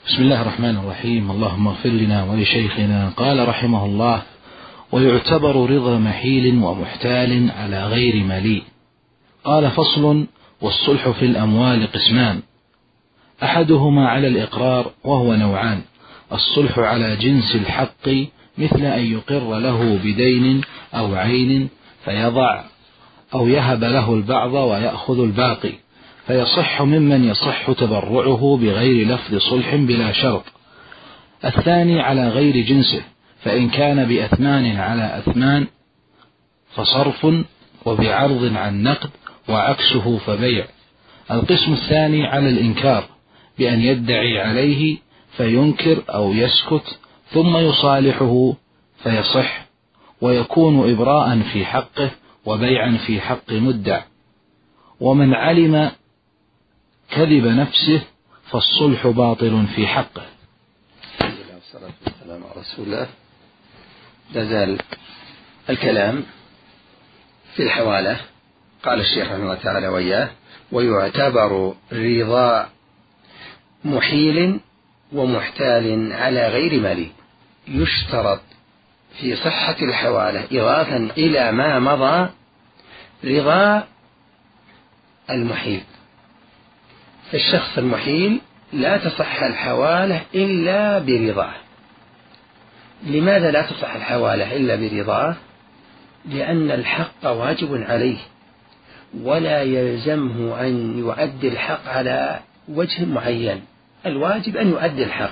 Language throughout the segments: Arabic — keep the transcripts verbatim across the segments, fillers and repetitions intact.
بسم الله الرحمن الرحيم. اللهم اغفر لنا ولشيخنا. قال رحمه الله: ويعتبر رضا محيل ومحتال على غير مليء. قال: فصل: والصلح في الأموال قسمان، أحدهما على الإقرار وهو نوعان: الصلح على جنس الحق مثل أن يقر له بدين أو عين فيضع أو يهب له البعض ويأخذ الباقي، فيصح ممن يصح تبرعه بغير لفظ صلح بلا شرط. الثاني على غير جنسه، فإن كان بأثمان على أثمان فصرف، وبعرض عن نقد، وعكسه فبيع. القسم الثاني على الإنكار، بأن يدعي عليه فينكر أو يسكت ثم يصالحه فيصح، ويكون إبراء في حقه وبيعا في حق مدع. ومن علم كذب نفسه فالصلح باطل في حقه. والصلاة والسلام على رسول الله. لازال الكلام في الحوالة. قال الشيخ رحمه الله تعالى وإياه: ويعتبر رضا محيل ومحتال على غير مليء. يشترط في صحة الحوالة إضافة إلى ما مضى رضا المحيل. فالشخص المحيل لا تصح الحوالة إلا برضاه. لماذا لا تصح الحوالة إلا برضاه؟ لأن الحق واجب عليه، ولا يلزمه أن يؤدي الحق على وجه معين، الواجب أن يؤدي الحق.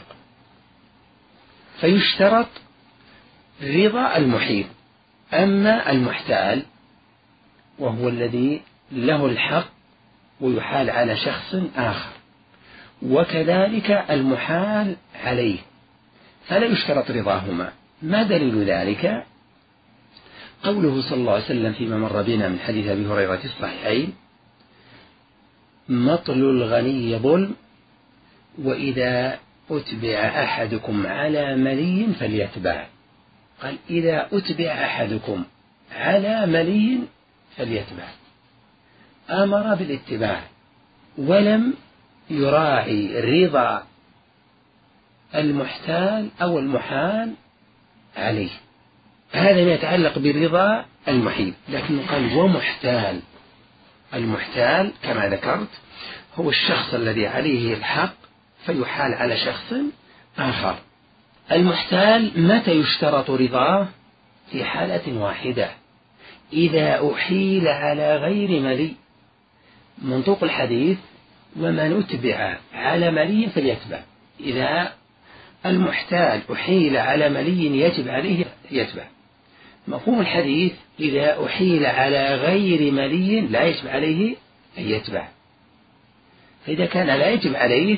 فيشترط رضا المحيل. أما المحتال وهو الذي له الحق ويحال على شخص آخر، وكذلك المحال عليه، فلا يشترط رضاهما. ما دليل ذلك؟ قوله صلى الله عليه وسلم فيما مر بنا من حديث أبي هريرة في الصحيحين: مطل الغني ظلم، وإذا أتبع أحدكم على ملي فليتبع. قال: إذا أتبع أحدكم على ملي فليتبع، أمر بالاتباع ولم يراعي رضا المحتال أو المحال عليه. هذا ما يتعلق بالرضا المحيل. لكن قال: ومحتال. المحتال كما ذكرت هو الشخص الذي عليه الحق فيحال على شخص آخر. المحتال متى يشترط رضاه؟ في حالة واحدة: إذا أحيل على غير ملي. منطوق الحديث: ومن أتبع على ملي فليتبع. إذا المحتال أحيل على ملي يجب عليه يتبع. مفهوم الحديث: إذا أحيل على غير ملي لا يجب عليه أن يتبع. فإذا كان لا يجب عليه،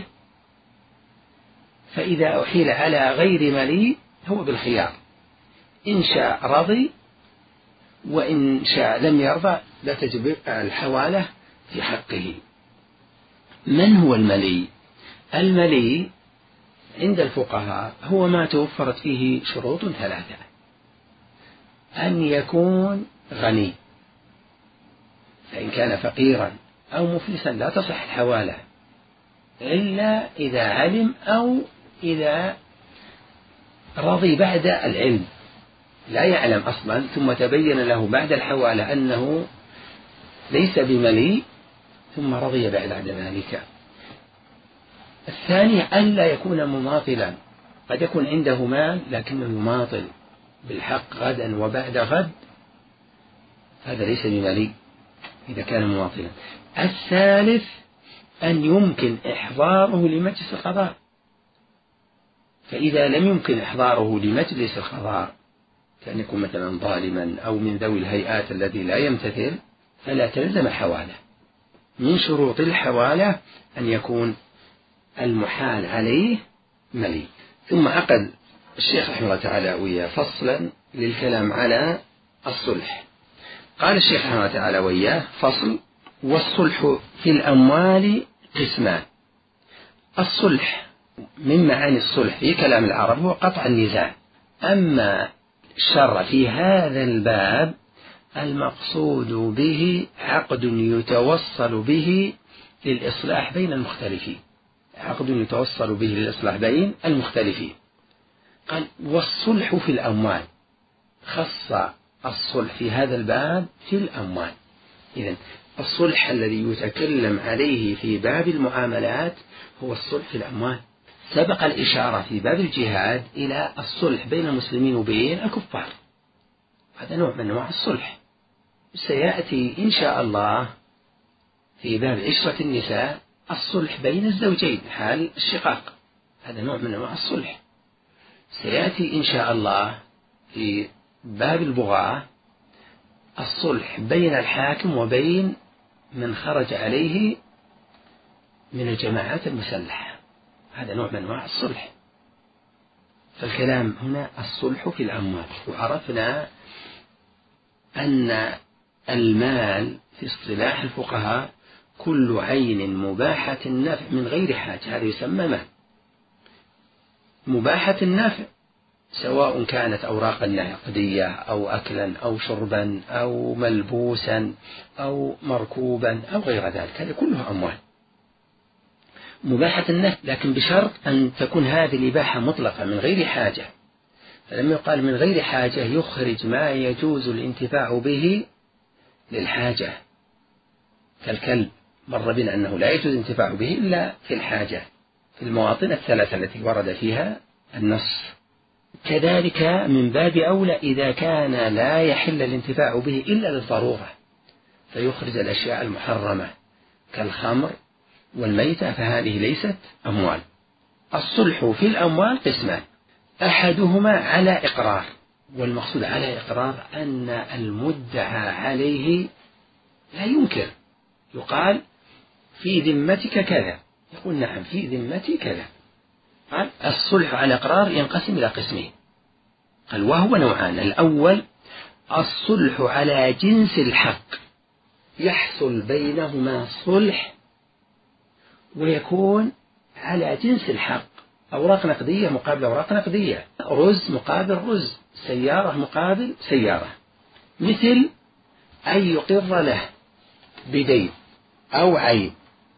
فإذا أحيل على غير ملي هو بالخيار، إن شاء رضي وإن شاء لم يرضى، لا تجب الحوالة في حقه. من هو الملي؟ الملي عند الفقهاء هو ما توفرت فيه شروط ثلاثة: أن يكون غني، فإن كان فقيرا أو مفلسا لا تصح الحوالة إلا إذا علم أو إذا رضي بعد العلم. لا يعلم أصلا ثم تبين له بعد الحوالة أنه ليس بملي ثم رضي بعد ذلك. الثاني ألا يكون مماطلا. قد يكون عنده مال لكنه يماطل بالحق غدا وبعد غد، هذا ليس بملي إذا كان مماطلا. الثالث أن يمكن إحضاره لمجلس القضاء، فإذا لم يمكن إحضاره لمجلس القضاء كان يكون مثلا ظالما أو من ذوي الهيئات الذي لا يمتثل، فلا تلزم الحوالة. من شروط الحوالة أن يكون المحال عليه ملي. ثم عقد الشيخ رحمه الله تعالى وياه فصلا للكلام على الصلح. قال الشيخ رحمه الله تعالى وياه: فصل: والصلح في الأموال قسمان. الصلح من معاني الصلح في كلام العرب هو قطع النزاع. أما الشرع في هذا الباب المقصود به عقد يتوصل به للإصلاح بين المختلفين. عقد يتوصل به للإصلاح بين المختلفين. قال والصلح في الأموال، خص الصلح في هذا الباب في الأموال. إذن الصلح الذي يتكلم عليه في باب المعاملات هو الصلح في الأموال. سبق الإشارة في باب الجهاد إلى الصلح بين المسلمين وبين الكفار، هذا نوع من أنواع الصلح. سيأتي إن شاء الله في باب عشرة النساء الصلح بين الزوجين حال الشقاق، هذا نوع من أنواع الصلح. سيأتي إن شاء الله في باب البغاة الصلح بين الحاكم وبين من خرج عليه من الجماعات المسلحة، هذا نوع من أنواع الصلح. فالكلام هنا الصلح في الأموال. وعرفنا أن المال في اصطلاح الفقهاء كل عين مباحة النفع من غير حاجة، هذا يسمى مال. مباحة النفع سواء كانت أوراقا نقدية أو أكلا أو شربا أو ملبوسا أو مركوبا أو غير ذلك، هذا كله أموال مباحة النفع، لكن بشرط أن تكون هذه الإباحة مطلقة من غير حاجة. فلما يقال من غير حاجة يخرج ما يجوز الانتفاع به للحاجة، كالكلب مر بنا أنه لا يجوز الانتفاع به إلا في الحاجة في المواطن الثلاثة التي ورد فيها النص. كذلك من باب أولى إذا كان لا يحل الانتفاع به إلا للضرورة فيخرج الأشياء المحرمة كالخمر والميتة، فهذه ليست أموال. الصلح في الأموال قسمان، أحدهما على إقرار، والمقصود على إقرار أن المدعى عليه لا ينكر، يقال في ذمتك كذا، يقول نعم في ذمتي كذا. قال الصلح على إقرار ينقسم إلى قسمين، قال وهو نوعان. الأول الصلح على جنس الحق، يحصل بينهما صلح ويكون على جنس الحق، أوراق نقدية مقابل أوراق نقدية، رز مقابل رز، سيارة مقابل سيارة. مثل أن يقر له بدين أو عين،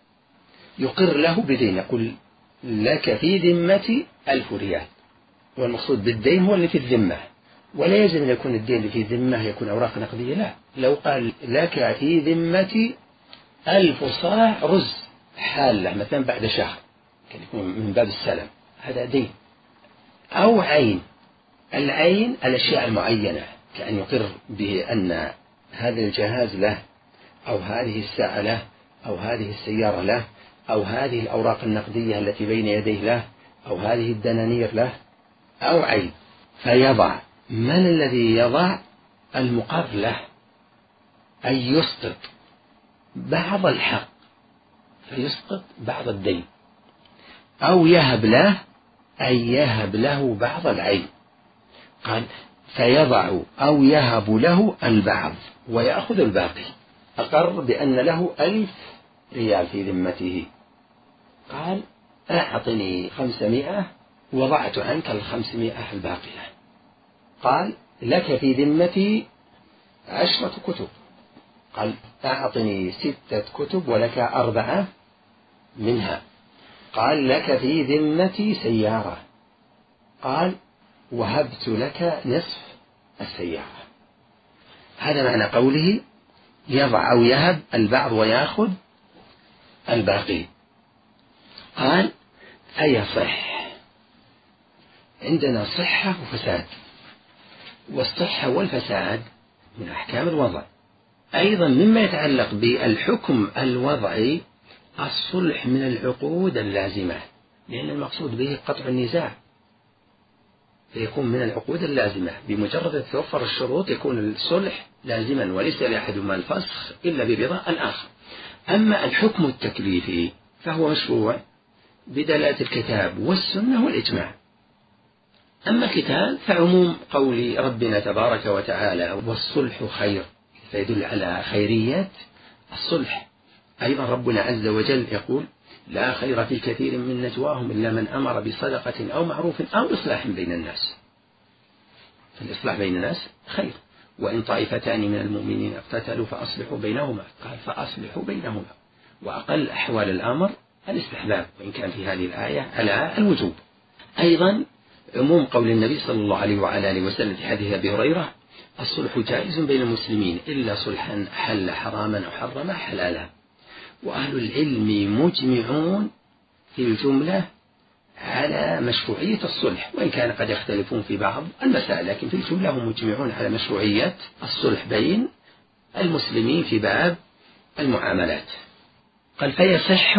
يقر له بدين، يقول لك في ذمتي ألف ريال، والمقصود بالدين هو اللي في الذمة، ولا يجب أن يكون الدين اللي في الذمة يكون أوراق نقدية، لا. لو قال لك في ذمتي ألف صاع رز حالة مثلا بعد شهر، كان يكون من باب السلم، هذا دين. أو عين، العين الأشياء المعينة، كأن يقر به أن هذا الجهاز له، أو هذه الساعة له، أو هذه السيارة له، أو هذه الأوراق النقدية التي بين يديه له، أو هذه الدنانير له، أو عين. فيضع، من الذي يضع؟ المقر له، أن يسقط بعض الحق فيسقط بعض الدين، أو يهب له، أن يهب له بعض العين. قال فيضع أو يهب له البعض ويأخذ الباقي. أقر بأن له ألف ريال في ذمته، قال أعطني خمسمائة وضعت عنك الخمسمائة الباقية. قال لك في ذمتي عشرة كتب، قال أعطني ستة كتب ولك أربعة منها. قال لك في ذمتي سيارة، قال وهبت لك نصف السيارة. هذا معنى قوله يضع أو يهب البعض ويأخذ الباقي. قال فيصح، عندنا صحة وفساد، والصحة والفساد من أحكام الوضع. أيضا مما يتعلق بالحكم الوضعي الصلح من العقود اللازمة، لأن المقصود به قطع النزاع، فيكون من العقود اللازمة، بمجرد توفر الشروط يكون الصلح لازما، وليس لأحدهما الفسخ إلا برضا الآخر. أما الحكم التكليفي فهو مشروع بدلالة الكتاب والسنة والإجماع. أما الكتاب فعموم قول ربنا تبارك وتعالى والصلح خير، فيدل على خيرية الصلح. أيضا ربنا عز وجل يقول لا خير في كثير من نجواهم إلا من أمر بصدقة أو معروف أو إصلاح بين الناس. فالإصلاح بين الناس خير. وإن طائفتان من المؤمنين اقتتلوا فأصلحوا بينهما، قال فأصلحوا بينهما. وأقل أحوال الأمر الاستحباب، وإن كان في هذه الآية على الوجوب. أيضا عموم قول النبي صلى الله عليه وعلى آله وسلم في حديث أبي هريرة: الصلح جائز بين المسلمين إلا صلحا حل حراما أو حرم حلالا. وأهل العلم مجمعون في الجملة على مشروعية الصلح، وإن كان قد يختلفون في بعض المسائل، لكن في الجملة هم مجمعون على مشروعية الصلح بين المسلمين في باب المعاملات. قال: فيصح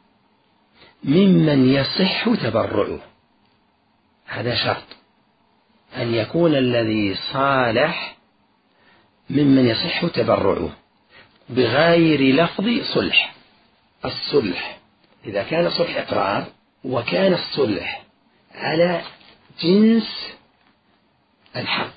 ممن يصح تبرعه. هذا شرط، أن يكون الذي صالح ممن يصح تبرعه بغير لفظ صلح. الصلح إذا كان صلح إقرار وكان الصلح على جنس الحق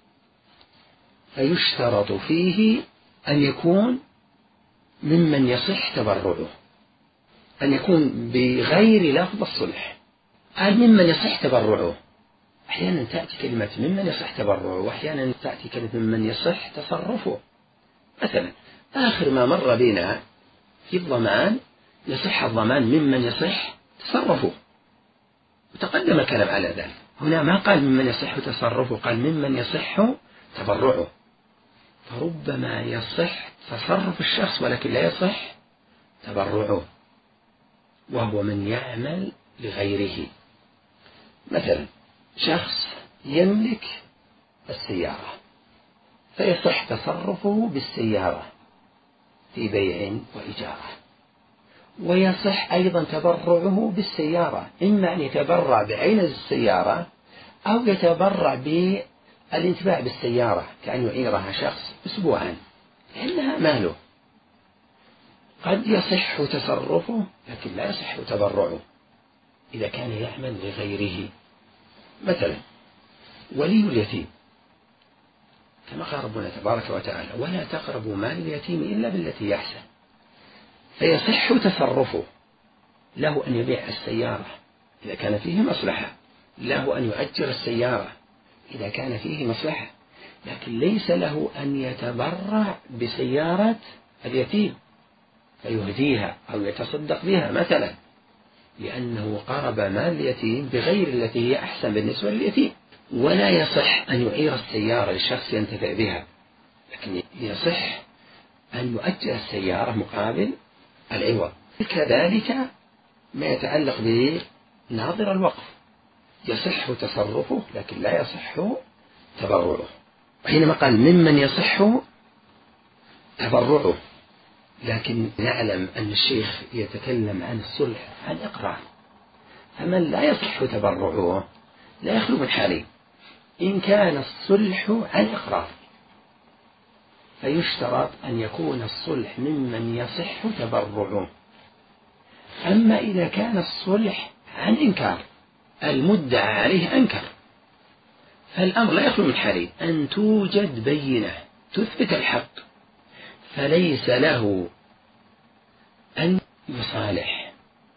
فيشترط فيه أن يكون ممن يصح تبرعه، أن يكون بغير لفظ الصلح. قال ممن يصح تبرعه، أحيانا تأتي كلمة ممن يصح تبرعه، وأحيانا تأتي كلمة ممن يصح تصرفه. مثلا آخر ما مر بنا في الضمان يصح الضمان ممن يصح تصرفه، وتقدم الكلام على ذلك. هنا ما قال ممن يصح تصرفه، قال ممن يصح تبرعه. فربما يصح تصرف الشخص ولكن لا يصح تبرعه، وهو من يعمل لغيره. مثلا شخص يملك السيارة فيصح تصرفه بالسيارة في بيع وإجارة، ويصح أيضا تبرعه بالسيارة، إما أن يتبرع بعين السيارة أو يتبرع بالانتفاع بالسيارة، كأن يعيرها شخص أسبوعا لأنها ماله. قد يصح تصرفه لكن لا يصح تبرعه إذا كان يعمل لغيره. مثلا ولي اليتيم، كما قال ربنا تبارك وتعالى: ولا تقربوا مال اليتيم إلا بالتي يحسن. فيصح تصرفه، له أن يبيع السيارة إذا كان فيه مصلحة، له أن يؤجر السيارة إذا كان فيه مصلحة، لكن ليس له أن يتبرع بسيارة اليتيم فيهديها أو يتصدق بها مثلا، لأنه قرب مال اليتيم بغير التي هي أحسن بالنسبة لليتيم. ولا يصح أن يعير السيارة لشخص ينتفع بها، لكن يصح أن يؤجر السيارة مقابل العوض. كذلك ما يتعلق بناظر الوقف، يصح تصرفه لكن لا يصح تبرعه. حينما قال ممن يصح تبرعه، لكن نعلم أن الشيخ يتكلم عن الصلح عن إقرار، فمن لا يصح تبرعه لا يخلو من حالين: إن كان الصلح عن إقرار فيشترط أن يكون الصلح ممن يصح تبرعه. أما إذا كان الصلح عن إنكار، المدعى عليه أنكر، فالأمر لا يخلو من حالين: أن توجد بينة تثبت الحق فليس له أن يصالح،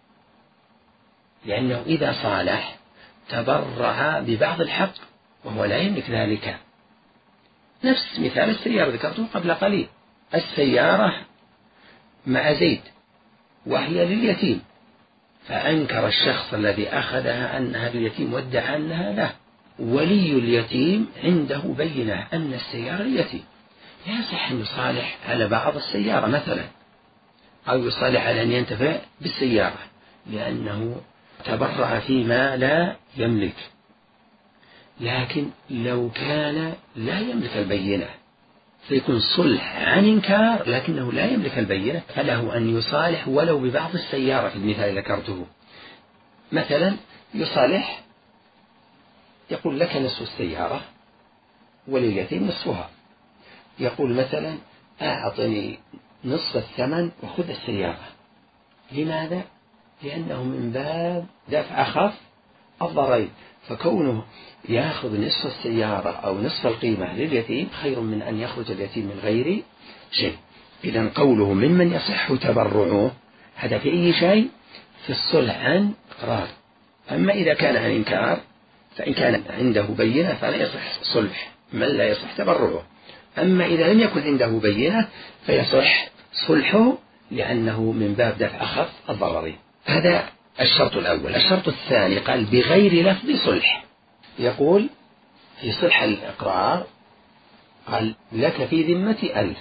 لأنه إذا صالح تبرع ببعض الحق وهو لا يملك ذلك. نفس مثال السيارة ذكرته قبل قليل، السيارة مع زيد وهي لليتيم، فأنكر الشخص الذي أخذها أنها لليتيم وادعى أنها له. ولي اليتيم عنده بينة أن السيارة لليتيم، لا يصح أن يصالح على بعض السيارة مثلا، أو يصالح على أن ينتفع بالسيارة، لأنه تبرع فيما لا يملك. لكن لو كان لا يملك البينة فيكون صلح عن إنكار لكنه لا يملك البينة، فله أن يصالح ولو ببعض السيارة في المثال الذي ذكرته. مثلا يصالح، يقول لك نصف السيارة ولليتيم نصفها، يقول مثلا أعطني نصف الثمن وخذ السيارة. لماذا؟ لأنه من باب دفع أخف الضرائب، فكونه يأخذ نصف السيارة أو نصف القيمة لليتيم خير من أن يخرج اليتيم من غير شيء. إذن قوله ممن يصح تبرعه هذا في أي شيء؟ في الصلح عن إقرار. أما إذا كان عن إنكار فإن كان عنده بينة فلا يصح صلح من لا يصح تبرعه. أما إذا لم يكن عنده بينة فيصح صلحه، لأنه من باب دفع أخف الضرر. هذا الشرط الأول. الشرط الثاني قال بغير لفظ صلح. يقول في صلح الإقرار قال لك في ذمتي ألف،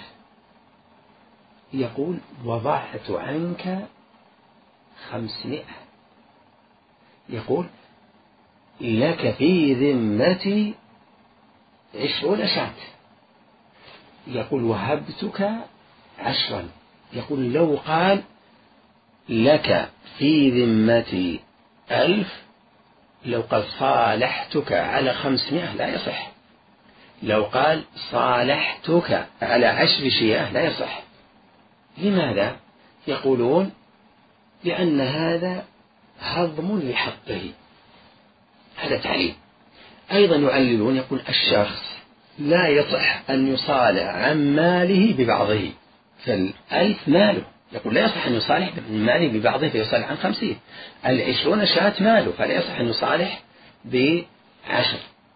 يقول وضعت عنك خمسمائة، يقول لك في ذمتي عشرون شاة، يقول وهبتك عشرا. يقول لو قال لك في ذمتي ألف، لو قال صالحتك على خمسمائة لا يصح. لو قال صالحتك على عشر شياه لا يصح. لماذا؟ يقولون لأن هذا هضم لحقه، هذا تعليل. أيضا يعللون يقول الشخص لا يصح أن يصالح عن ماله ببعضه، فالألف ماله، يقول لا يصح أن يصالح من ماله ببعضه فيصالح عن خمسين. العشرون شاة ماله، فلا يصح أن يصالح بعشر.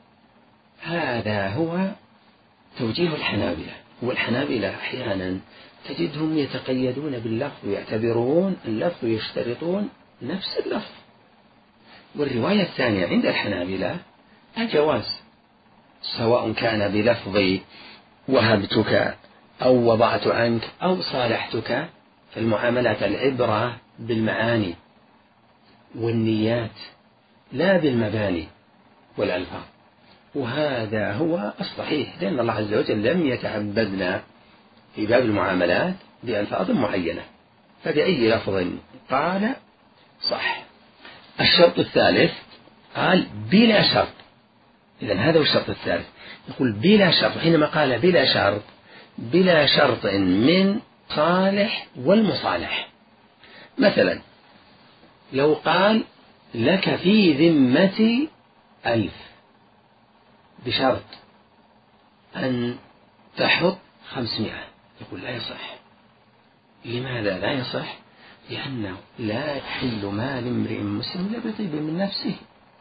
هذا هو توجيه الحنابلة. والحنابلة أحيانا تجدهم يتقيدون باللفظ ويعتبرون اللفظ يشترطون نفس اللفظ. والرواية الثانية عند الحنابلة الجواز، سواء كان بلفظ وهبتك أو وضعت عنك أو صالحتك. فالمعاملات العبرة بالمعاني والنيات لا بالمباني والألفاظ، وهذا هو الصحيح، لأن الله عز وجل لم يتعبدنا في باب المعاملات بألفاظ معينة، فبأي لفظ قال صح. الشرط الثالث قال بلا شرط. إذن هذا هو الشرط الثالث، يقول بلا شرط. حينما قال بلا شرط، بلا شرط من صالح والمصالح. مثلا لو قال لك في ذمتي ألف بشرط أن تحط خمسمائة، يقول لا يصح. لماذا لا يصح؟ لأنه لا يحل مال امرئ مسلم إلا بطيب من نفسه،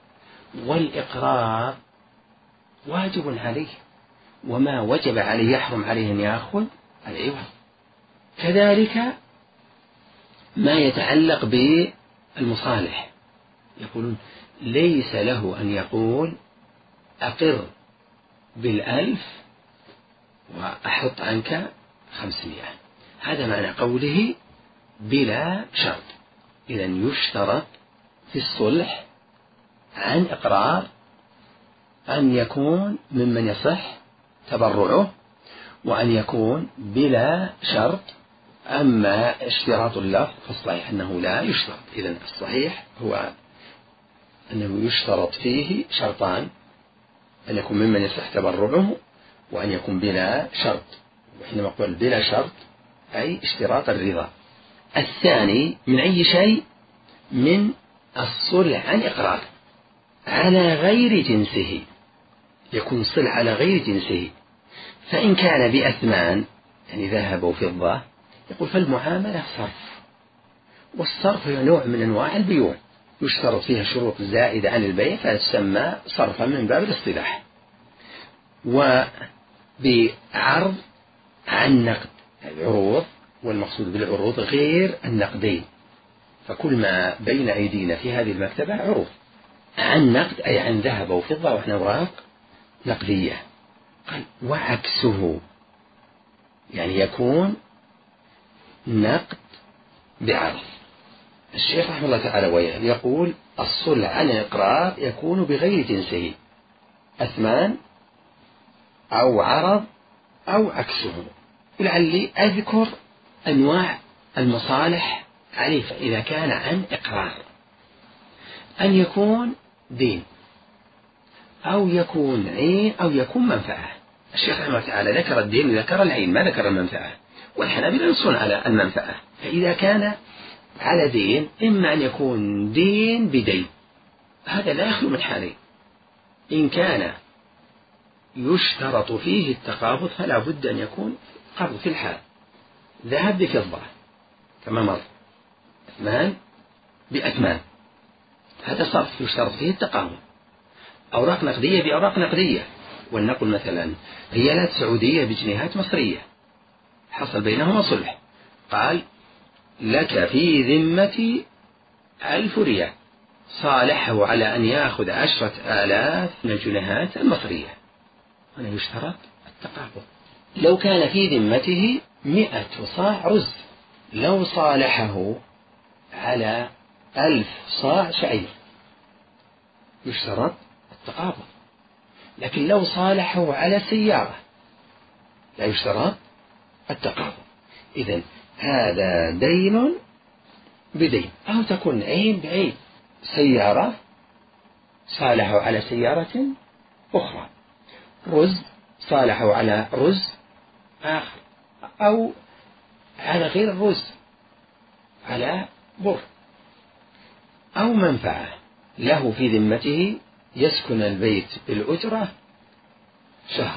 والإقرار واجب عليه، وما وجب عليه يحرم عليه أن يأخذ العوض. كذلك ما يتعلق بالمصالح، يقولون ليس له أن يقول أقر بالألف وأحط عنك خمسمائة. هذا معنى قوله بلا شرط. إذن يشترط في الصلح عن إقرار أن يكون ممن يصح تبرعه، وأن يكون بلا شرط. أما اشتراط اللفظ فالصحيح أنه لا يشترط. إذن الصحيح هو أنه يشترط فيه شرطان: أن يكون ممن يصح تبرعه، وأن يكون بلا شرط. وحينما قل بلا شرط أي اشتراط الرضا. الثاني من أي شيء؟ من الصلح عن إقرار على غير جنسه، يكون صلح على غير جنسه. فإن كان بأثمان يعني ذهب وفضة، يقول فالمعاملة صرف، والصرف هو نوع من أنواع البيوع يشترط فيها شروط زائدة عن البيع فتسمى صرفا من باب الاصطلاح. وبعرض عن نقد العروض، والمقصود بالعروض غير النقدين، فكل ما بين أيدينا في هذه المكتبة عروض. عن نقد أي عن ذهب وفضة وعن أوراق نقدية. قال وعكسه يعني يكون نقد بعرض. الشيخ رحمه الله تعالى وياه يقول الصلح عن الإقرار يكون بغير جنسه، أثمان أو عرض أو عكسه. ولعلي أذكر أنواع المصالح عليه. فإذا كان عن إقرار أن يكون دين أو يكون عين أو يكون منفعة. الشيخ رحمه الله تعالى ذكر الدين وذكر العين، ما ذكر المنفعة، والحنابلة ينصون على المنفعة. فإذا كان على دين إما أن يكون دين بدين، هذا لا يخلو من حالين. إن كان يشترط فيه التقابض فلا بد أن يكون قبض في الحال، ذهب بفضة كما مر، أثمان بأثمان، هذا صرف يشترط فيه التقابض. أوراق نقدية بأوراق نقدية، ولنقل مثلا ريالات سعودية بجنيهات مصرية، حصل بينهما صلح، قال لك في ذمتي ألف ريال، صالحه على أن يأخذ عشرة آلاف من الجنيهات المصرية. هنا يشترط التقابض. لو كان في ذمته مئة صاع رز، لو صالحه على ألف صاع شعير يشترط التقابض. لكن لو صالحه على سيارة لا يشترط التقابض. إذن هذا دين بدين، أو تكون عين بعين، سيارة صالحه على سيارة أخرى، رز صالحه على رز آخر، أو على غير الرز على بر، أو منفعة له في ذمته يسكن البيت بالأجرة شهر،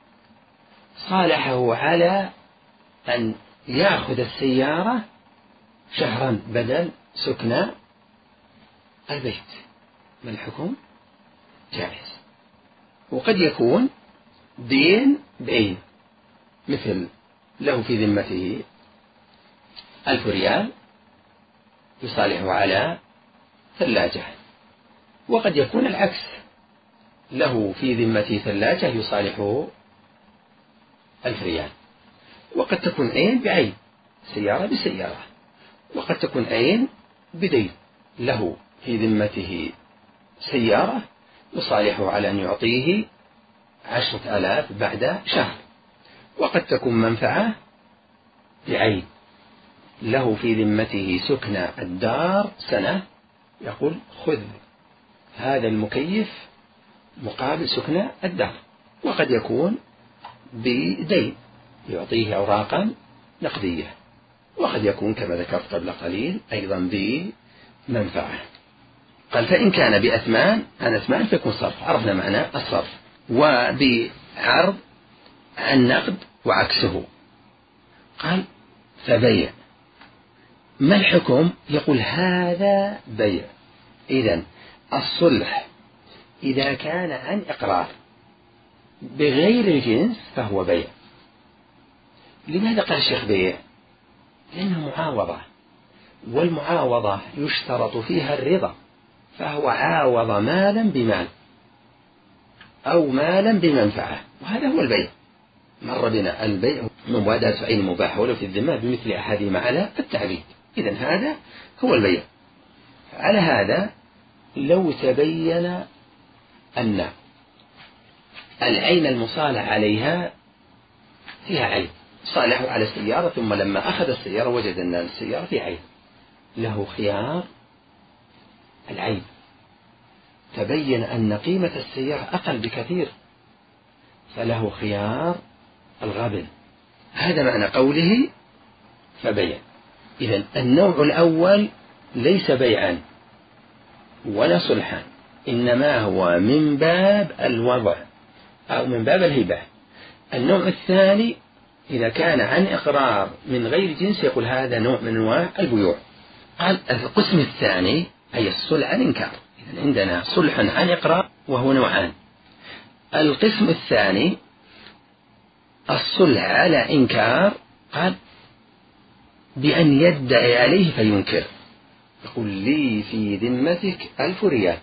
صالحه على أن يأخذ السيارة شهرا بدل سكن البيت، ما الحكم؟ جائز. وقد يكون دين بعين، مثل له في ذمته ألف ريال يصالحه على ثلاجة، وقد يكون العكس، له في ذمته ثلاجة يصالحه ألف ريال. وقد تكون عين بعين، سيارة بسيارة. وقد تكون عين بدين، له في ذمته سيارة يصالحه على أن يعطيه عشرة آلاف بعد شهر. وقد تكون منفعة بعين، له في ذمته سكن الدار سنة، يقول خذ هذا المكيف مقابل سكن الدار. وقد يكون بدين، يعطيه أوراقا نقدية. وقد يكون كما ذكرت قبل قليل أيضا بمنفعة. قال فإن كان بأثمان عن أثمان فيكون صرف، عرفنا معنى الصرف. وبعرض عن نقد وعكسه. قال فبيع، ما الحكم؟ يقول هذا بيع. إذن الصلح إذا كان عن إقرار بغير الجنس فهو بيع. لماذا قال الشيخ بيع؟ لأنه معاوضة، والمعاوضة يشترط فيها الرضا، فهو عاوض مالا بمال أو مالا بمنفعة، وهذا هو البيع. مر بنا البيع مبادرة عين مباح ولو في الذمة بمثل أحدهما على التعبيد. إذن هذا هو البيع. على هذا لو تبين أن العين المصالح عليها فيها عين، صالحه على السيارة ثم لما أخذ السيارة وجد أن السيارة فيها عين، له خيار العين. تبين أن قيمة السيارة أقل بكثير فله خيار الغبن. هذا معنى قوله فبيع. إذن النوع الأول ليس بيعا ولا صلحا، إنما هو من باب الوضع أو من باب الهبة. النوع الثاني إذا كان عن إقرار من غير جنس يقول هذا نوع من أنواع البيوع. قال القسم الثاني أي الصلح عن إنكار. إذن عندنا صلح عن إقرار وهو نوعان. القسم الثاني الصلح على إنكار، قال بأن يدعي عليه فينكر، يقول لي في ذمتك ألف ريال،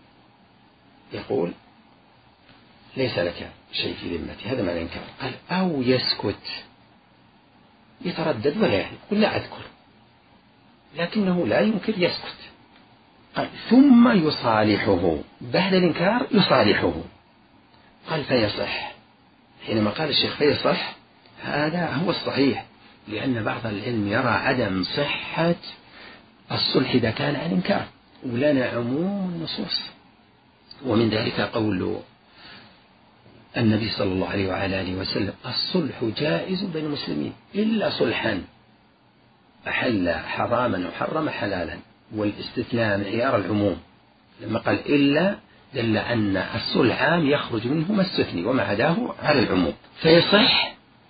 يقول ليس لك شيء في ذمتي، هذا معنى إنكار. قال أو يسكت، يتردد ولا يحلف، يقول لا أذكر، لكنه لا ينكر، يسكت. قال ثم يصالحه بعد الإنكار، يصالحه. قال فيصح. حينما قال الشيخ فيصح هذا هو الصحيح، لأن بعض العلم يرى عدم صحة الصلح إذا كان عن إنكار، ولنا عموم النصوص. ومن ذلك قول النبي صلى الله عليه وعلى آله وسلم الصلح جائز بين المسلمين إلا صلحا أحل حراما وحرم حلالا، والاستثناء من عيار العموم. لما قال إلا دل أن الصلح عام يخرج منه ما استثني وما عداه على العموم. فيصح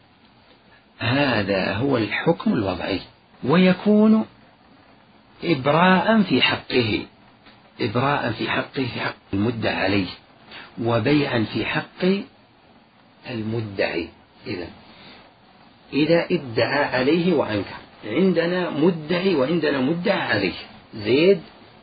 هذا هو الحكم الوضعي، ويكون إبراء في حقه، إبراء في حقه في حق المدعى عليه، وبيعا في حق المدعي. إذا إذا ادعى عليه وأنكر، عندنا مدعي وعندنا مدعى عليه. زيد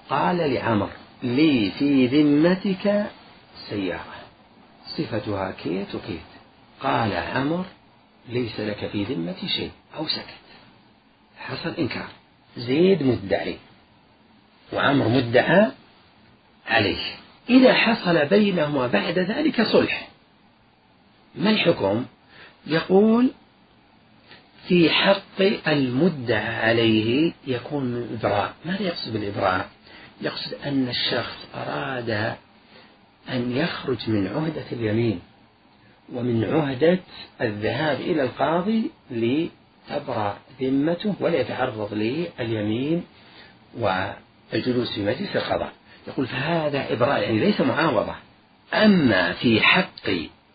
قال لعمر لي في ذمتك سيارة صفتها كيت وكيت، قال عمر ليس لك في ذمتي شيء أو سكت. حصل إنكار، زيد مدعي وعمر مدعى عليه. إذا حصل بينهما بعد ذلك صلح، ما الحكم؟ يقول في حق المدعى عليه يكون من إبراء. ماذا يقصد بالإبراء؟ يقصد أن الشخص أراد أن يخرج من عهدة اليمين ومن عهدة الذهاب إلى القاضي لتبرأ ذمته ولا يتعرض لليمين والجلوس في مجلس القضاء. يقول فهذا إبراء، يعني ليس معاوضة. أما في حق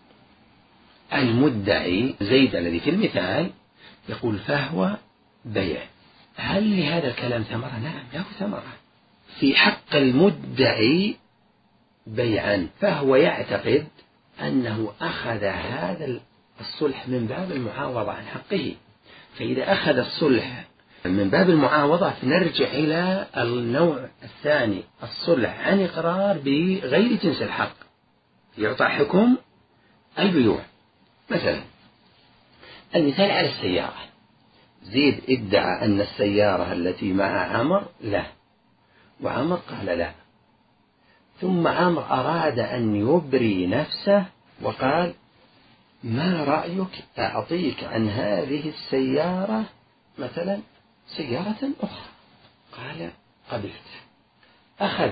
المدعي زيد الذي في المثال يقول فهو بيع. هل لهذا الكلام ثمرة؟ نعم له ثمرة. في حق المدعي بيعا، فهو يعتقد أنه أخذ هذا الصلح من باب المعاوضة عن حقه. فإذا أخذ الصلح من باب المعاوضة نرجع إلى النوع الثاني، الصلح عن إقرار بغير جنس الحق، يعطى حكم البيوع. مثلا المثال على السيارة، زيد ادعى أن السيارة التي مع عمر له، وعمر قال لا، ثم عمر أراد أن يبري نفسه وقال ما رأيك أعطيك عن هذه السيارة مثلا سيارة أخرى؟ قال قبلت. أخذ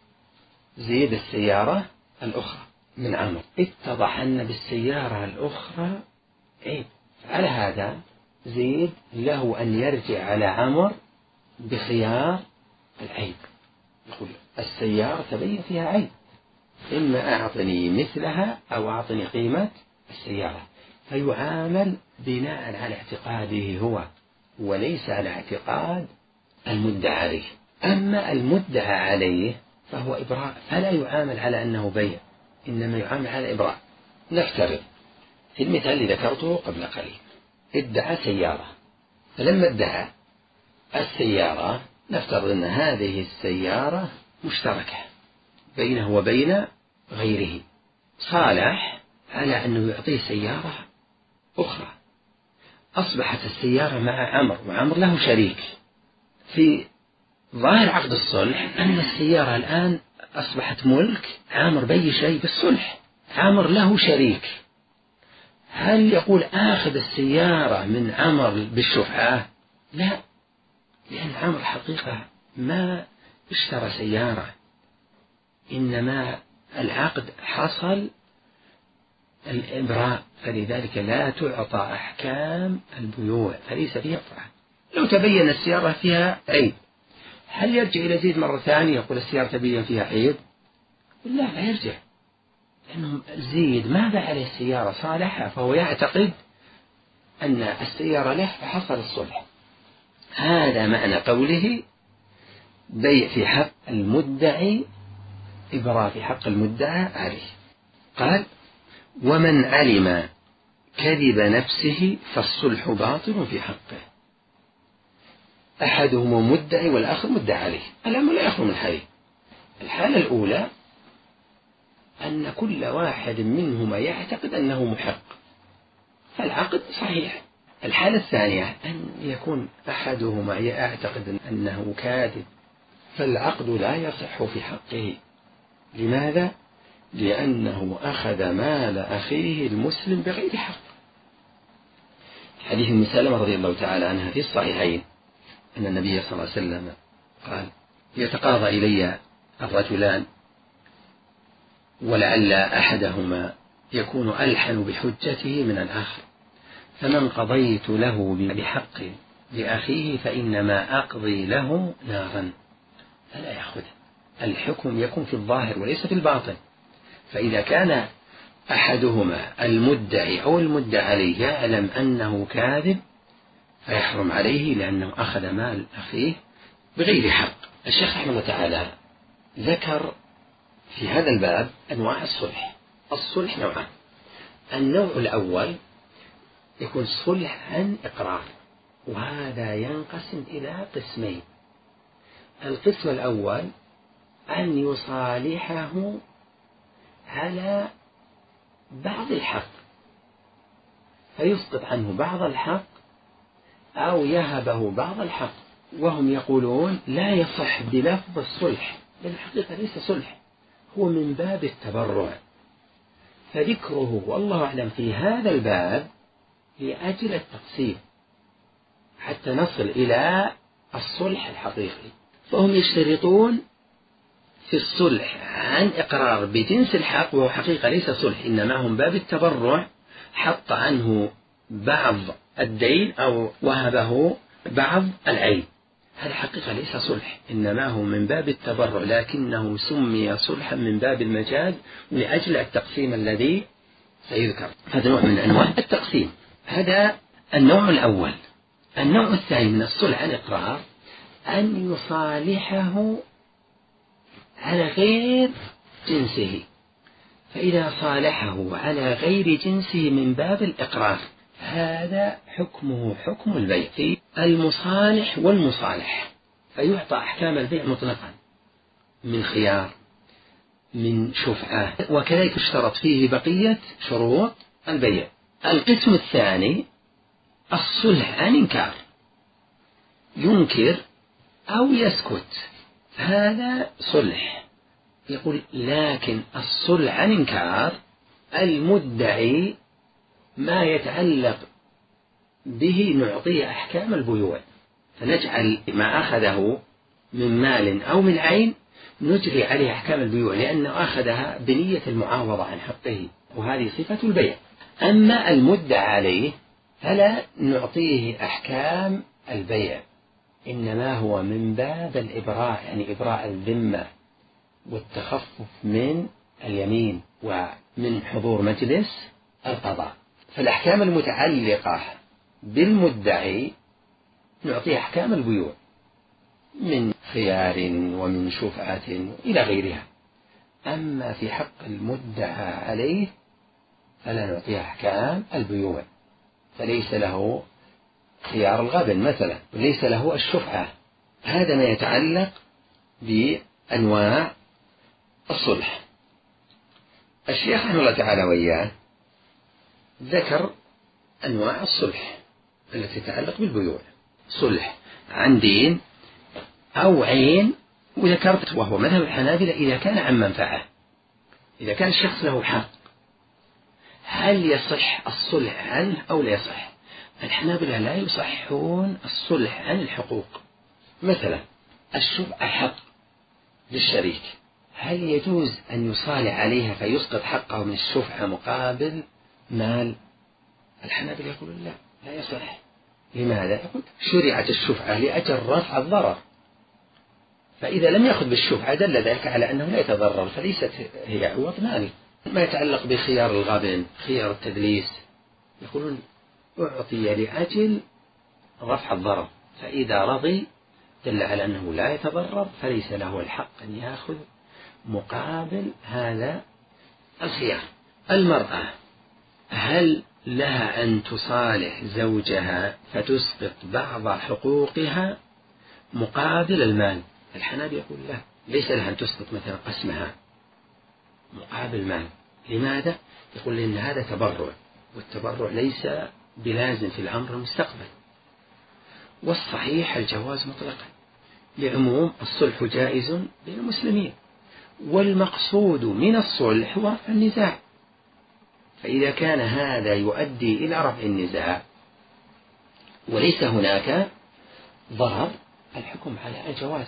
زيد السيارة الأخرى من عمر، اتضح أن بالسيارة الأخرى عيب. على هذا زيد له أن يرجع على عمر بخيار العيب، يقول السيارة تبين فيها عيب، إما أعطني مثلها أو أعطني قيمة السيارة، فيعامل بناء على اعتقاده هو وليس على اعتقاد المدعى عليه. أما المدعى عليه فهو إبراء، فلا يعامل على أنه بيع، إنما يعامل على إبراء. نفترض في المثال الذي ذكرته قبل قليل ادعى سيارة، فلما ادعى السيارة نفترض أن هذه السيارة مشتركة بينه وبين غيره، صالح على أنه يعطيه سيارة أخرى. أصبحت السيارة مع عمر وعمر له شريك. في ظاهر عقد الصلح أن السيارة الآن أصبحت ملك عمر بأي شيء بالصلح، عمر له شريك. هل يقول آخذ السيارة من عمر بالشفعة؟ لا، لأن عمر حقيقة ما اشترى سيارة، إنما العقد حصل الإبراء، فلذلك لا تعطى أحكام البيوع، فليس فيها طاعة. لو تبين السيارة فيها عيب، هل يرجع إلى زيد مرة ثانية يقول السيارة تبين فيها عيب؟ لا، لا يرجع، لأنه زيد ما باع عليه السيارة، صالحها، فهو يعتقد أن السيارة له فحصل الصلح. هذا معنى قوله بيع في حق المدعي، إبراء في حق المدعى عليه. قال ومن علم كذب نفسه فالصلح باطل في حقه. أحدهما مدعي والآخر مدعى عليه، الأمر لا يخلو من حالين. الحالة الأولى أن كل واحد منهما يعتقد أنه محق، فالعقد صحيح. الحالة الثانية أن يكون أحدهما يعتقد أنه كاذب، فالعقد لا يصح في حقه. لماذا؟ لأنه أخذ مال أخيه المسلم بغير حق. حديث أم سلمة رضي الله تعالى عنها في الصحيحين أن النبي صلى الله عليه وسلم قال يتقاضى إلي الرجلان ولعل أحدهما يكون ألحن بحجته من الآخر، فمن قضيت له بحق لأخيه فإنما أقضي له نارا، فلا يأخذ. الحكم يكون في الظاهر وليس في الباطن. فإذا كان أحدهما المدعي أو المدعى عليه يعلم أنه كاذب فيحرم عليه لأنه أخذ مال أخيه بغير حق. الشيخ رحمه الله تعالى ذكر في هذا الباب أنواع الصلح. الصلح نوعان. النوع الأول يكون صلح عن إقرار، وهذا ينقسم إلى قسمين. القسم الأول أن يصالحه على بعض الحق فيسقط عنه بعض الحق أو يهبه بعض الحق، وهم يقولون لا يصح بلفظ الصلح، بل الحقيقة ليس صلح، هو من باب التبرع، فذكره والله أعلم في هذا الباب لأجل التقسيم حتى نصل إلى الصلح الحقيقي. فهم يشترطون في الصلح عن إقرار بجنس الحق، وهو حقيقة ليس صلح، إنما هم باب التبرع، حط عنه بعض الدين أو وهبه بعض العين، هذا حقيقة ليس صلح، إنما هو من باب التبرع، لكنه سمي صلحا من باب المجاز لأجل التقسيم الذي سيذكر. هذا نوع من أنواع التقسيم، هذا النوع الأول. النوع الثاني من الصلح عن إقرار أن يصالحه على غير جنسه، فإذا صالحه على غير جنسه من باب الإقرار هذا حكمه حكم البيع، في المصالح والمصالح، فيعطى أحكام البيع مطلقا من خيار من شفعة، وكذلك اشترط فيه بقية شروط البيع. القسم الثاني الصلح عن إنكار، ينكر أو يسكت، هذا صلح. يقول لكن الصلح عن إنكار المدعي ما يتعلق به نعطيه أحكام البيوع، فنجعل ما أخذه من مال أو من عين نجري عليه أحكام البيوع، لأنه أخذها بنية المعاوضة عن حقه، وهذه صفة البيع. أما المدعى عليه فلا نعطيه أحكام البيع، إنما هو من باب الإبراء، يعني إبراء الذمة والتخفف من اليمين ومن حضور مجلس القضاء. فالأحكام المتعلقة بالمدعي نعطيه أحكام البيوع من خيار ومن شفعة إلى غيرها، أما في حق المدعى عليه فلا نعطيه أحكام البيوع، فليس له خيار الغبن مثلا، وليس له الشفعة. هذا ما يتعلق بأنواع الصلح. الشيخ رحمه الله تعالى وإياه ذكر أنواع الصلح التي تتعلق بالبيوع، صلح عن دين أو عين، وذكرت وهو مذهب الحنابلة إذا كان عن منفعة، إذا كان الشخص له حق هل يصح الصلح عنه أو لا يصح؟ الحنابلة لا يصحون الصلح عن الحقوق، مثلا الشفعة حق للشريك، هل يجوز أن يصالح عليها فيسقط حقه من الشفعة مقابل مال؟ الحنابلة يقولون لا، لا يصح. لماذا؟ يقول شرعت الشفعة لأجل رفع الضرر، فإذا لم يأخذ بالشفعة دل ذلك على أنه لا يتضرر، فليست هي عوض مال. ما يتعلق بخيار الغبن، خيار التدليس، يقولون أعطي لأجل رفع الضرر، فإذا رضي دل على أنه لا يتضرر، فليس له الحق أن يأخذ مقابل هذا الخيار. المرأة هل لها أن تصالح زوجها فتسقط بعض حقوقها مقابل المال؟ الحنابلة يقول لا، ليس لها أن تسقط مثلا قسمها مقابل مال. لماذا؟ يقول لأن هذا تبرع، والتبرع ليس بلازم في الأمر المستقبل، والصحيح الجواز مطلقا لعموم الصلح جائز بين المسلمين، والمقصود من الصلح هو رفع النزاع، فإذا كان هذا يؤدي إلى رفع النزاع وليس هناك ضرر الحكم على الجواز.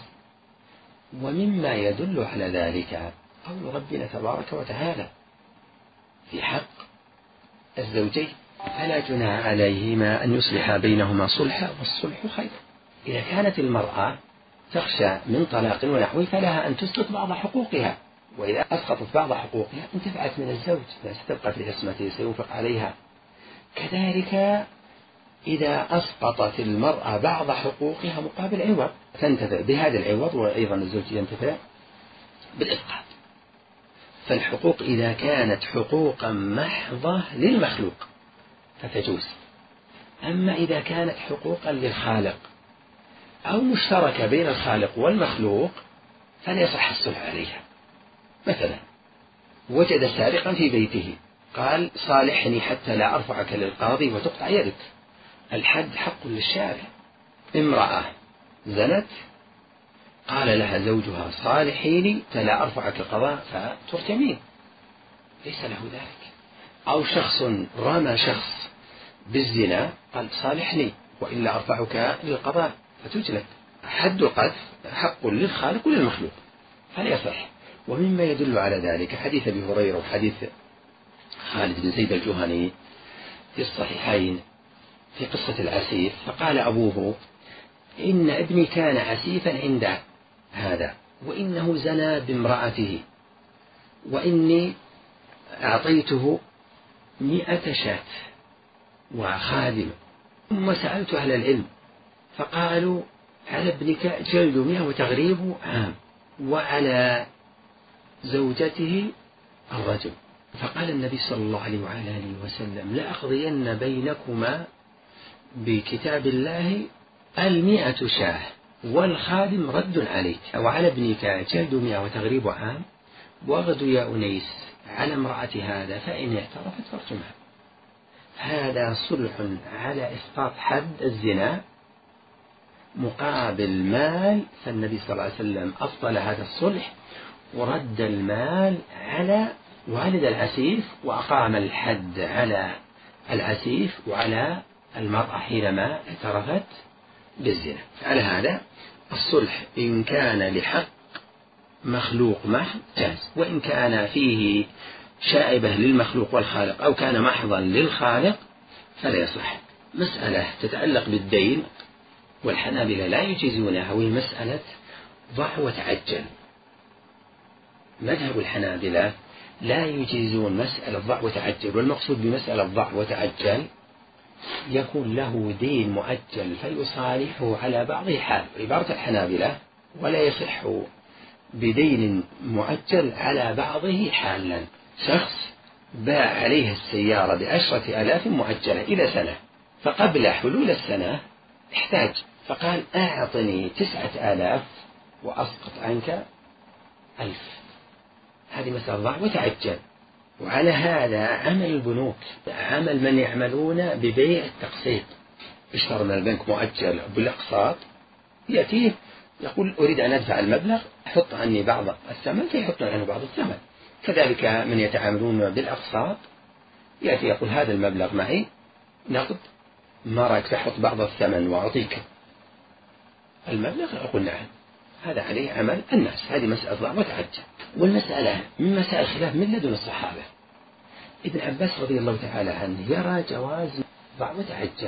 ومما يدل على ذلك قول ربنا تبارك وتعالى في حق الزوجين فلا جناح عليهما أن يصلحا بينهما صلحا والصلح خير. إذا كانت المرأة تخشى من طلاق ونحوه فلها أن تسقط بعض حقوقها، وإذا أسقطت بعض حقوقها انتفعت من الزوج، ستبقى في عصمته، سينفق عليها. كذلك إذا أسقطت المرأة بعض حقوقها مقابل عوض تنتفع بهذا العوض، وأيضا الزوج ينتفع بالإسقاط. فالحقوق إذا كانت حقوقا محضة للمخلوق فتجوز، أما إذا كانت حقوقا للخالق أو مشتركة بين الخالق والمخلوق فلا يصح الصلح عليها. مثلا وجد سارقا في بيته، قال صالحني حتى لا أرفعك للقاضي وتقطع يدك. الحد حق للشارع. امرأة زنت، قال لها زوجها صالحيني حتى لا أرفعك القضاء فترجمين، ليس له ذلك. أو شخص رمى شخص بالزنا، قال صالحني وإلا أرفعك للقضاء فتجلد. حد القذف حق للخالق وللمخلوق، فلا يصح. ومما يدل على ذلك حديث أبي هريرة وحديث خالد بن زيد الجهني في الصحيحين في قصة العسيف. فقال أبوه إن ابني كان عسيفا عند هذا، وإنه زنى بامرأته، وإني أعطيته مئة شاة وخادم. ثم سألت أهل العلم فقالوا على ابنك جلد مئة وتغريب عام، وعلى زوجته الرجم. فقال النبي صلى الله عليه وعلى آله وسلم لأقضين بينكما بكتاب الله المئة شاه والخادم رد عليك، وعلى ابنك جلد مئة وتغريب عام، واغد يا أنيس على امرأة هذا فإن اعترفت فارجمها. هذا صلح على إسقاط حد الزنا مقابل مال، فالنبي صلى الله عليه وسلم أفضل هذا الصلح ورد المال على والد العسيف، وأقام الحد على العسيف وعلى المرأة حينما اعترفت بالزنا. على هذا الصلح إن كان لحق مخلوق محض جاز، وإن كان فيه شائبة للمخلوق والخالق أو كان محضا للخالق فلا يصح. مسألة تتعلق بالدين والحنابلة لا يجيزونها، وهي مسألة ضع وتعجل. مذهب الحنابلة لا يجيزون مسألة ضع وتعجل، والمقصود بمسألة ضع وتعجل يكون له دين مؤجل فيصالحه على بعضه حال. عبارة الحنابلة ولا يصح بدين مؤجل على بعضه حالا. شخص باع عليه السيارة بعشرة آلاف مؤجلة إلى سنة، فقبل حلول السنة احتاج فقال أعطني تسعة آلاف وأسقط عنك ألف. هذه مسألة ضع وتعجل. وعلى هذا عمل البنوك، عمل من يعملون ببيع التقسيط. اشترى من البنك مؤجل بالأقساط، يأتيه يقول أريد أن أدفع المبلغ، حط عني بعض الثمن فيحط عنه بعض الثمن. كذلك من يتعاملون بالأقساط يأتي يقول هذا المبلغ معي نقد، ما رأيك تحط بعض الثمن وأعطيك المبلغ؟ أقول نعم. هذا عليه عمل الناس. هذه مسألة ضع وتعجل. والمسألة من مسائل خلاف من لدن الصحابة. ابن عباس رضي الله تعالى عنه يرى جواز ضع وتعجل،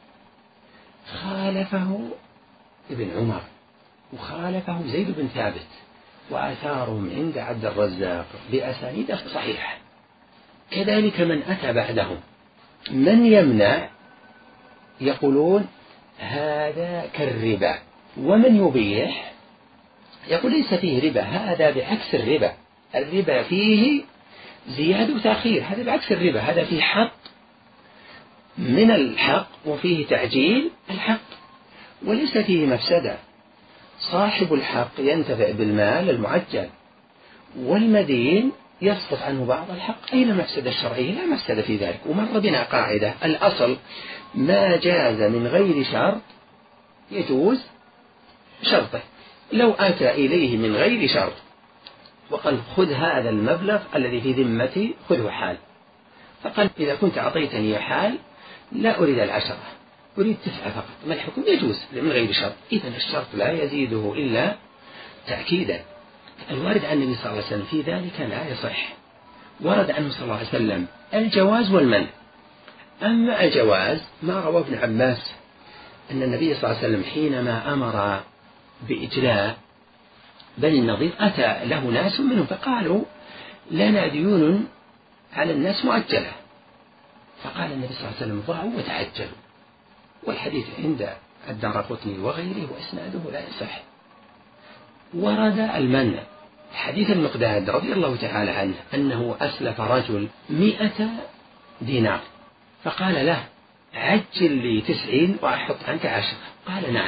خالفه ابن عمر وخالفه زيد بن ثابت، وآثارهم عند عبد الرزاق بأسانيد صحيحة. كذلك من أتى بعدهم من يمنع يقولون هذا كالربا، ومن يبيح يقول ليس فيه ربا، هذا بعكس الربا. الربا فيه زيادة وتأخير، هذا بعكس الربا، هذا فيه حق من الحق وفيه تعجيل الحق وليس فيه مفسدة. صاحب الحق ينتفع بالمال المعجل، والمدين يسقط عنه بعض الحق. أين المفسدة الشرعية؟ لا مفسدة في ذلك. ومر بنا قاعدة الأصل ما جاز من غير شرط يجوز شرطه. لو أتى إليه من غير شرط وقال خذ هذا المبلغ الذي في ذمتي خذه حال، فقال إذا كنت أعطيتني حال لا أريد العشرة أريد تسعة فقط، ما الحكم؟ يجوز من غير شرط. إذن الشرط لا يزيده إلا تأكيدا. الوارد عن النبي صلى الله عليه وسلم في ذلك لا يصح. ورد عنه صلى الله عليه وسلم الجواز والمنع. أما الجواز ما روى ابن عباس أن النبي صلى الله عليه وسلم حينما أمر بإجلاء بني النضير أتى له ناس منهم فقالوا لنا ديون على الناس مؤجلة، فقال النبي صلى الله عليه وسلم ضعوا وتعجلوا. والحديث عند الدارقطني وغيره وإسناده لا يصح. ورد المنع حديث المقداد رضي الله تعالى عنه أنه أسلف رجل مئة دينار فقال له عجل لي تسعين وأحط عنك عشرة، قال نعم.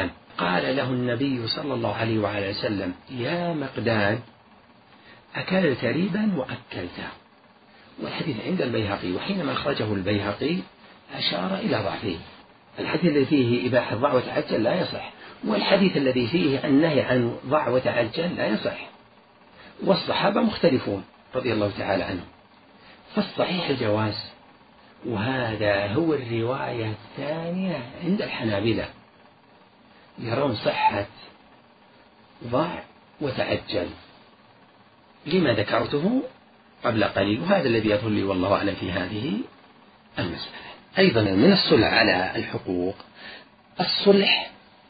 فقال له النبي صلى الله عليه وعلى وسلم: يا مقداد، أكلت ريبا وأكلته. والحديث عند البيهقي، وحينما أخرجه البيهقي أشار إلى ضعفه. الحديث الذي فيه إباحة ضع وتعجل لا يصح، والحديث الذي فيه النهي عن ضع وتعجل لا يصح، والصحابة مختلفون رضي الله تعالى عنهم، فالصحيح الجواز. وهذا هو الرواية الثانية عند الحنابلة، يرون صحة ضع وتعجل لما ذكرته قبل قليل، وهذا الذي يظهر لي والله أعلم في هذه المسألة. أيضا من الصلح على الحقوق الصلح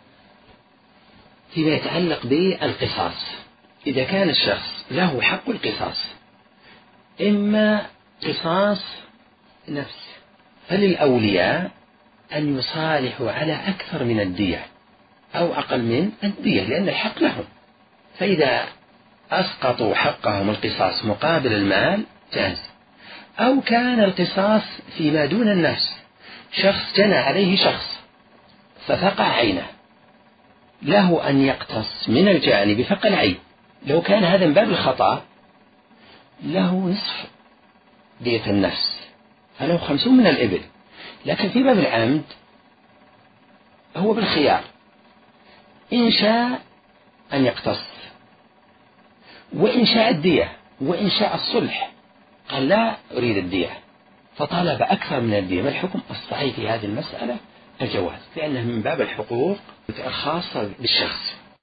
فيما يتعلق بالقصاص. إذا كان الشخص له حق القصاص، إما قصاص نفس، فللأولياء أن يصالحوا على أكثر من الدية أو أقل من الدية، لأن الحق لهم، فإذا أسقطوا حقهم القصاص مقابل المال جاز. أو كان القصاص فيما دون النفس، شخص جنى عليه شخص ففقع عينه، له أن يقتص من الجاني بفقع العين. لو كان هذا من باب الخطأ له نصف دية النفس، فله خمسون من الإبل. لكن في باب العمد هو بالخيار، إن شاء أن يقتص وإن شاء الدية وإن شاء الصلح، قال لا أريد الدية فطالب أكثر من الدية. ما الحكم الصحيح في هذه المسألة؟ الجواز، لأنه من باب الحقوق الخاصة بالشخص.